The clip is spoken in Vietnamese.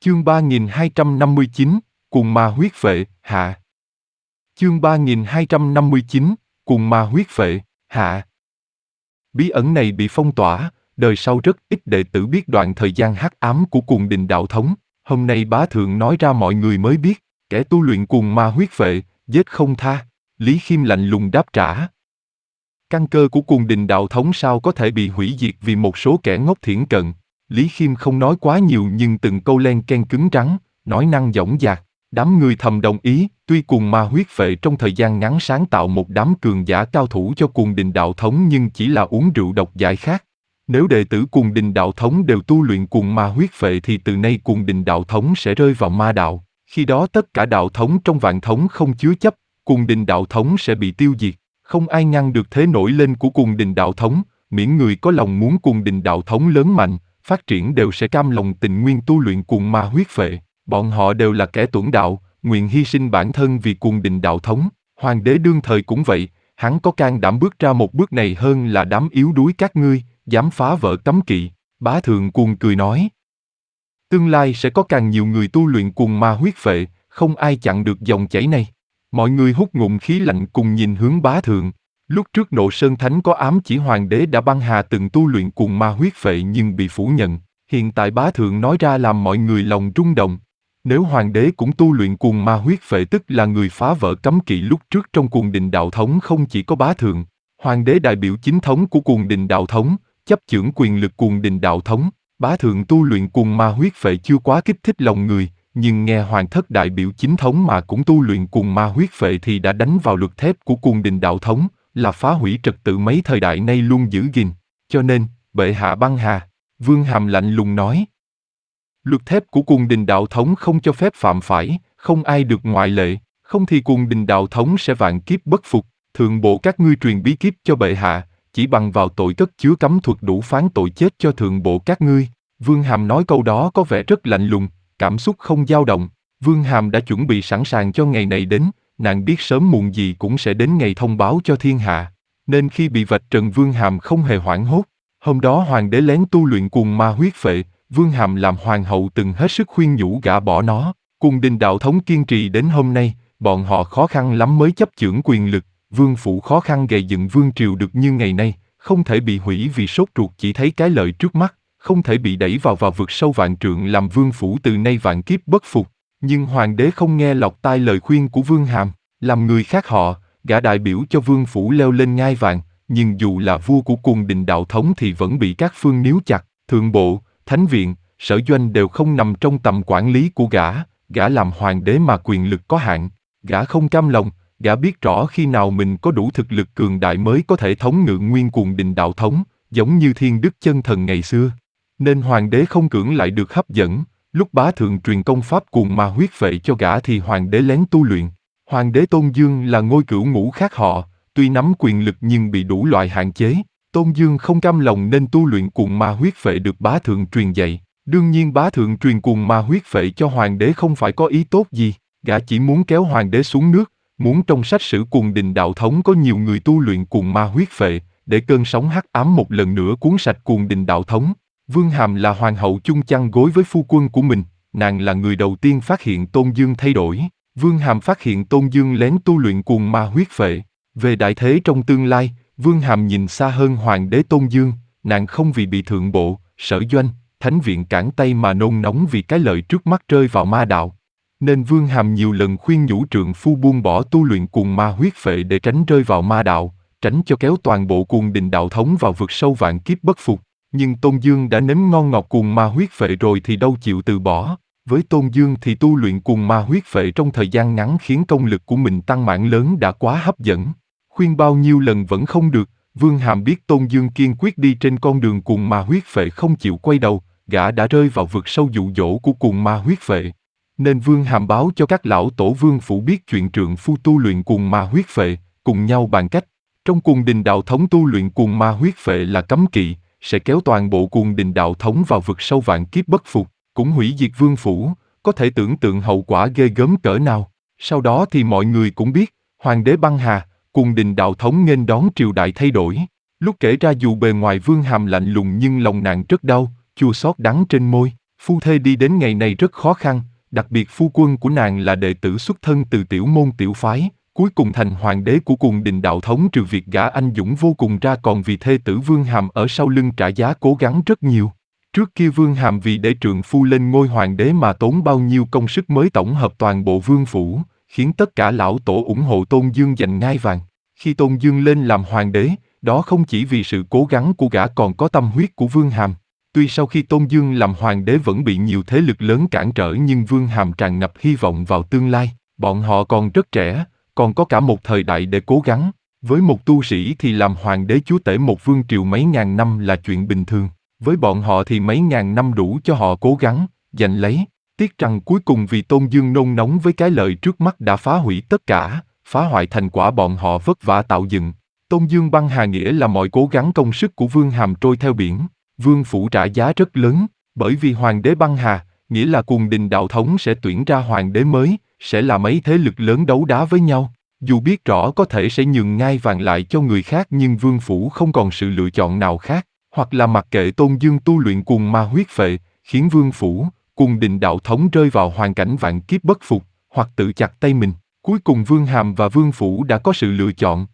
Chương 3259, Cuồng ma huyết phệ, hạ. Chương 3259, Cuồng ma huyết phệ, hạ. Bí ẩn này bị phong tỏa, đời sau rất ít đệ tử biết đoạn thời gian hắc ám của Cuồng Đình đạo thống. Hôm nay bá thượng nói ra mọi người mới biết, kẻ tu luyện cuồng ma huyết phệ, giết không tha. Lý Khiêm lạnh lùng đáp trả. Căn cơ của Cuồng Đình đạo thống sao có thể bị hủy diệt vì một số kẻ ngốc thiển cận. Lý Khiêm không nói quá nhiều nhưng từng câu len ken cứng rắn, nói năng dõng dạc. Đám người thầm đồng ý, tuy cuồng ma huyết phệ trong thời gian ngắn sáng tạo một đám cường giả cao thủ cho Cuồng Đình đạo thống nhưng chỉ là uống rượu độc giải khát. Nếu đệ tử Cuồng Đình đạo thống đều tu luyện cuồng ma huyết phệ thì từ nay Cuồng Đình đạo thống sẽ rơi vào ma đạo. Khi đó tất cả đạo thống trong vạn thống không chứa chấp, Cuồng Đình đạo thống sẽ bị tiêu diệt. Không ai ngăn được thế nổi lên của Cuồng Đình đạo thống, miễn người có lòng muốn Cuồng Đình đạo thống lớn mạnh, phát triển đều sẽ cam lòng tình nguyện tu luyện cuồng ma huyết phệ. Bọn họ đều là kẻ tuẫn đạo, nguyện hy sinh bản thân vì Cuồng Đình đạo thống. Hoàng đế đương thời cũng vậy, hắn có can đảm bước ra một bước này hơn là đám yếu đuối các ngươi, dám phá vỡ cấm kỵ. Bá thượng cuồng cười nói. Tương lai sẽ có càng nhiều người tu luyện cuồng ma huyết phệ, không ai chặn được dòng chảy này. Mọi người hút ngụm khí lạnh cùng nhìn hướng bá thượng. Lúc trước Nộ Sơn Thánh có ám chỉ hoàng đế đã băng hà từng tu luyện cuồng ma huyết phệ nhưng bị phủ nhận. Hiện tại bá thượng nói ra làm mọi người lòng rung động. Nếu hoàng đế cũng tu luyện cuồng ma huyết phệ tức là người phá vỡ cấm kỵ lúc trước trong Cuồng Đình đạo thống không chỉ có bá thượng. Hoàng đế đại biểu chính thống của Cuồng Đình đạo thống, chấp chưởng quyền lực Cuồng Đình đạo thống. Bá thượng tu luyện cuồng ma huyết phệ chưa quá kích thích lòng người, nhưng nghe hoàng thất đại biểu chính thống mà cũng tu luyện cuồng ma huyết phệ thì đã đánh vào luật thép của Cuồng Đình đạo thống, là phá hủy trật tự mấy thời đại nay luôn giữ gìn. Cho nên, bệ hạ băng hà. Vương Hàm lạnh lùng nói. Luật thép của Cuồng Đình đạo thống không cho phép phạm phải, không ai được ngoại lệ, không thì Cuồng Đình đạo thống sẽ vạn kiếp bất phục. Thượng bộ các ngươi truyền bí kíp cho bệ hạ, chỉ bằng vào tội cất chứa cấm thuật đủ phán tội chết cho thượng bộ các ngươi. Vương Hàm nói câu đó có vẻ rất lạnh lùng, cảm xúc không dao động. Vương Hàm đã chuẩn bị sẵn sàng cho ngày này đến, nàng biết sớm muộn gì cũng sẽ đến ngày thông báo cho thiên hạ. Nên khi bị vạch trần Vương Hàm không hề hoảng hốt. Hôm đó hoàng đế lén tu luyện cuồng ma huyết phệ, Vương Hàm làm hoàng hậu từng hết sức khuyên nhủ gã bỏ nó. Cuồng Đình đạo thống kiên trì đến hôm nay, bọn họ khó khăn lắm mới chấp chưởng quyền lực. Vương phủ khó khăn gầy dựng vương triều được như ngày nay, không thể bị hủy vì sốt ruột chỉ thấy cái lợi trước mắt, không thể bị đẩy vào vực sâu vạn trượng làm vương phủ từ nay vạn kiếp bất phục. Nhưng hoàng đế không nghe lọt tai lời khuyên của Vương Hàm, làm người khác họ, gã đại biểu cho vương phủ leo lên ngai vàng, nhưng dù là vua của Cuồng Đình đạo thống thì vẫn bị các phương níu chặt, thượng bộ, thánh viện, sở doanh đều không nằm trong tầm quản lý của gã làm hoàng đế mà quyền lực có hạn, gã không cam lòng. Gã biết rõ khi nào mình có đủ thực lực cường đại mới có thể thống ngự nguyên Cuồng Đình đạo thống, giống như Thiên Đức chân thần ngày xưa. Nên hoàng đế không cưỡng lại được hấp dẫn, lúc bá thượng truyền công pháp cuồng ma huyết phệ cho gã thì hoàng đế lén tu luyện. Hoàng đế Tôn Dương là ngôi cửu ngũ khác họ, tuy nắm quyền lực nhưng bị đủ loại hạn chế. Tôn Dương không cam lòng nên tu luyện cuồng ma huyết phệ được bá thượng truyền dạy. Đương nhiên bá thượng truyền cuồng ma huyết phệ cho hoàng đế không phải có ý tốt gì, gã chỉ muốn kéo hoàng đế xuống nước. Muốn trong sách sử Cuồng Đình đạo thống có nhiều người tu luyện cuồng ma huyết phệ, để cơn sóng hắc ám một lần nữa cuốn sạch Cuồng Đình đạo thống. Vương Hàm là hoàng hậu chung chăn gối với phu quân của mình, nàng là người đầu tiên phát hiện Tôn Dương thay đổi. Vương Hàm phát hiện Tôn Dương lén tu luyện cuồng ma huyết phệ. Về đại thế trong tương lai, Vương Hàm nhìn xa hơn hoàng đế Tôn Dương, nàng không vì bị thượng bộ, sở doanh, thánh viện cản tay mà nôn nóng vì cái lợi trước mắt rơi vào ma đạo. Nên Vương Hàm nhiều lần khuyên nhủ trượng phu buông bỏ tu luyện cuồng ma huyết phệ để tránh rơi vào ma đạo, tránh cho kéo toàn bộ Cuồng Đình đạo thống vào vực sâu vạn kiếp bất phục. Nhưng Tôn Dương đã nếm ngon ngọt cuồng ma huyết phệ rồi thì đâu chịu từ bỏ. Với Tôn Dương thì tu luyện cuồng ma huyết phệ trong thời gian ngắn khiến công lực của mình tăng mãn lớn đã quá hấp dẫn. Khuyên bao nhiêu lần vẫn không được, Vương Hàm biết Tôn Dương kiên quyết đi trên con đường cuồng ma huyết phệ không chịu quay đầu, gã đã rơi vào vực sâu dụ dỗ của cuồng ma huyết phệ. Nên Vương Hàm báo cho các lão tổ vương phủ biết chuyện trượng phu tu luyện cuồng ma huyết phệ, cùng nhau bàn cách. Trong Cuồng Đình đạo thống tu luyện cuồng ma huyết phệ là cấm kỵ, sẽ kéo toàn bộ Cuồng Đình đạo thống vào vực sâu vạn kiếp bất phục, cũng hủy diệt vương phủ, có thể tưởng tượng hậu quả ghê gớm cỡ nào. Sau đó thì mọi người cũng biết, hoàng đế băng hà, Cuồng Đình đạo thống nghênh đón triều đại thay đổi. Lúc kể ra dù bề ngoài Vương Hàm lạnh lùng nhưng lòng nàng rất đau, chua xót đắng trên môi. Phu thê đi đến ngày này rất khó khăn, đặc biệt phu quân của nàng là đệ tử xuất thân từ tiểu môn tiểu phái, cuối cùng thành hoàng đế của Cuồng Đình đạo thống, trừ việc gã anh dũng vô cùng ra còn vì thê tử Vương Hàm ở sau lưng trả giá cố gắng rất nhiều. Trước kia Vương Hàm vì để trượng phu lên ngôi hoàng đế mà tốn bao nhiêu công sức mới tổng hợp toàn bộ vương phủ, khiến tất cả lão tổ ủng hộ Tôn Dương giành ngai vàng. Khi Tôn Dương lên làm hoàng đế, đó không chỉ vì sự cố gắng của gã còn có tâm huyết của Vương Hàm. Tuy sau khi Tôn Dương làm hoàng đế vẫn bị nhiều thế lực lớn cản trở nhưng Vương Hàm tràn ngập hy vọng vào tương lai. Bọn họ còn rất trẻ, còn có cả một thời đại để cố gắng. Với một tu sĩ thì làm hoàng đế chúa tể một vương triều mấy ngàn năm là chuyện bình thường. Với bọn họ thì mấy ngàn năm đủ cho họ cố gắng, giành lấy. Tiếc rằng cuối cùng vì Tôn Dương nôn nóng với cái lợi trước mắt đã phá hủy tất cả, phá hoại thành quả bọn họ vất vả tạo dựng. Tôn Dương băng hà nghĩa là mọi cố gắng công sức của Vương Hàm trôi theo biển. Vương phủ trả giá rất lớn, bởi vì hoàng đế băng hà, nghĩa là Cuồng Đình đạo thống sẽ tuyển ra hoàng đế mới, sẽ là mấy thế lực lớn đấu đá với nhau. Dù biết rõ có thể sẽ nhường ngai vàng lại cho người khác nhưng vương phủ không còn sự lựa chọn nào khác, hoặc là mặc kệ Tôn Dương tu luyện cuồng ma huyết phệ, khiến vương phủ, Cuồng Đình đạo thống rơi vào hoàn cảnh vạn kiếp bất phục, hoặc tự chặt tay mình. Cuối cùng Vương Hàm và vương phủ đã có sự lựa chọn,